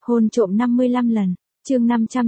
Hôn trộm 55 lần, chương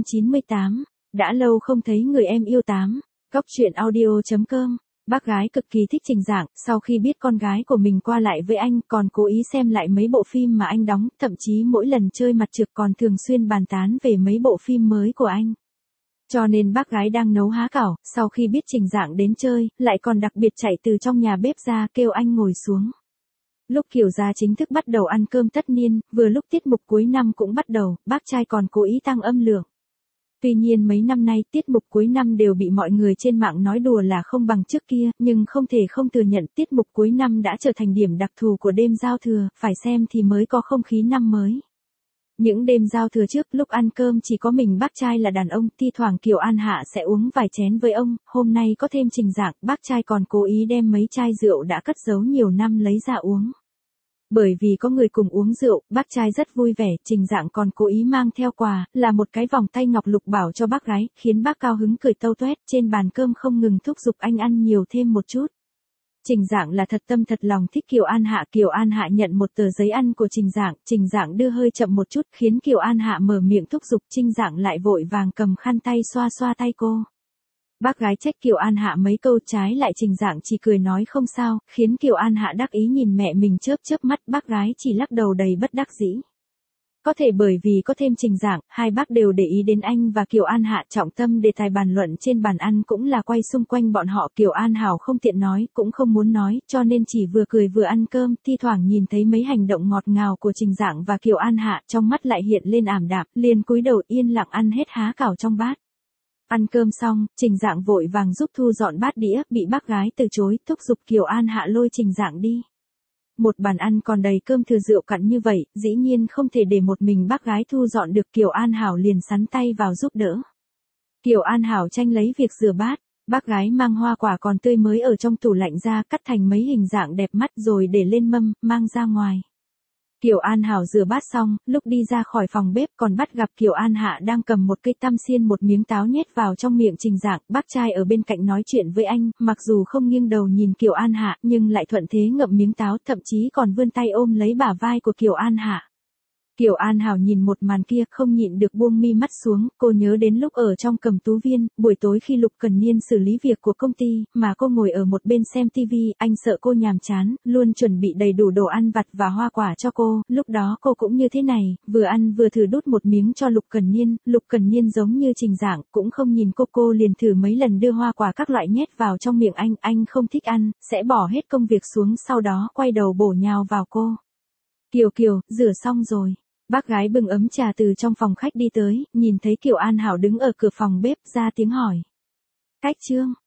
598, đã lâu không thấy người em yêu tám. Góc truyện audio.com. Bác gái cực kỳ thích Trình Dạng, sau khi biết con gái của mình qua lại với anh còn cố ý xem lại mấy bộ phim mà anh đóng, thậm chí mỗi lần chơi mặt trược còn thường xuyên bàn tán về mấy bộ phim mới của anh. Cho nên bác gái đang nấu há cảo, sau khi biết Trình Dạng đến chơi, lại còn đặc biệt chạy từ trong nhà bếp ra kêu anh ngồi xuống. Lúc Kiều gia chính thức bắt đầu ăn cơm tất niên, vừa lúc tiết mục cuối năm cũng bắt đầu, bác trai còn cố ý tăng âm lượng. Tuy nhiên mấy năm nay tiết mục cuối năm đều bị mọi người trên mạng nói đùa là không bằng trước kia, nhưng không thể không thừa nhận tiết mục cuối năm đã trở thành điểm đặc thù của đêm giao thừa, phải xem thì mới có không khí năm mới. Những đêm giao thừa trước lúc ăn cơm chỉ có mình bác trai là đàn ông, thi thoảng Kiều An Hạ sẽ uống vài chén với ông, hôm nay có thêm Trình Dạng, bác trai còn cố ý đem mấy chai rượu đã cất giấu nhiều năm lấy ra uống. Bởi vì có người cùng uống rượu, bác trai rất vui vẻ, Trình Dạng còn cố ý mang theo quà, là một cái vòng tay ngọc lục bảo cho bác gái, khiến bác cao hứng cười tâu toét, trên bàn cơm không ngừng thúc giục anh ăn nhiều thêm một chút. Trình Dạng là thật tâm thật lòng thích Kiều An Hạ nhận một tờ giấy ăn của Trình Dạng đưa hơi chậm một chút, khiến Kiều An Hạ mở miệng thúc giục, Trình Dạng lại vội vàng cầm khăn tay xoa xoa tay cô. Bác gái trách Kiều An Hạ mấy câu, trái lại Trình Dạng chỉ cười nói không sao, khiến Kiều An Hạ đắc ý nhìn mẹ mình chớp chớp mắt, bác gái chỉ lắc đầu đầy bất đắc dĩ. Có thể bởi vì có thêm Trình Dạng, hai bác đều để ý đến anh và Kiều An Hạ, trọng tâm đề tài bàn luận trên bàn ăn cũng là quay xung quanh bọn họ. Kiều An Hảo không tiện nói, cũng không muốn nói, cho nên chỉ vừa cười vừa ăn cơm, thi thoảng nhìn thấy mấy hành động ngọt ngào của Trình Dạng và Kiều An Hạ, trong mắt lại hiện lên ảm đạm, liền cúi đầu yên lặng ăn hết há cảo trong bát. Ăn cơm xong, Trình Dạng vội vàng giúp thu dọn bát đĩa, bị bác gái từ chối, thúc giục Kiều An Hạ lôi Trình Dạng đi. Một bàn ăn còn đầy cơm thừa rượu cặn như vậy, dĩ nhiên không thể để một mình bác gái thu dọn được, Kiều An Hảo liền sắn tay vào giúp đỡ. Kiều An Hảo tranh lấy việc rửa bát, bác gái mang hoa quả còn tươi mới ở trong tủ lạnh ra, cắt thành mấy hình dạng đẹp mắt rồi để lên mâm, mang ra ngoài. Kiều An Hảo rửa bát xong, lúc đi ra khỏi phòng bếp còn bắt gặp Kiều An Hạ đang cầm một cây tăm xiên một miếng táo nhét vào trong miệng Trình Dạng, bác trai ở bên cạnh nói chuyện với anh, mặc dù không nghiêng đầu nhìn Kiều An Hạ nhưng lại thuận thế ngậm miếng táo, thậm chí còn vươn tay ôm lấy bả vai của Kiều An Hạ. Kiều An Hảo nhìn một màn kia không nhịn được buông mi mắt xuống, cô nhớ đến lúc ở trong Cẩm Tú Viên, buổi tối khi Lục Cần Niên xử lý việc của công ty, mà cô ngồi ở một bên xem tivi, anh sợ cô nhàm chán, luôn chuẩn bị đầy đủ đồ ăn vặt và hoa quả cho cô, lúc đó cô cũng như thế này, vừa ăn vừa thử đút một miếng cho Lục Cần Niên giống như Trình Dạng, cũng không nhìn cô liền thử mấy lần đưa hoa quả các loại nhét vào trong miệng anh không thích ăn, sẽ bỏ hết công việc xuống, sau đó quay đầu bổ nhào vào cô. Kiều, rửa xong rồi. Bác gái bưng ấm trà từ trong phòng khách đi tới, nhìn thấy Kiều An Hảo đứng ở cửa phòng bếp, ra tiếng hỏi. Cách chưa?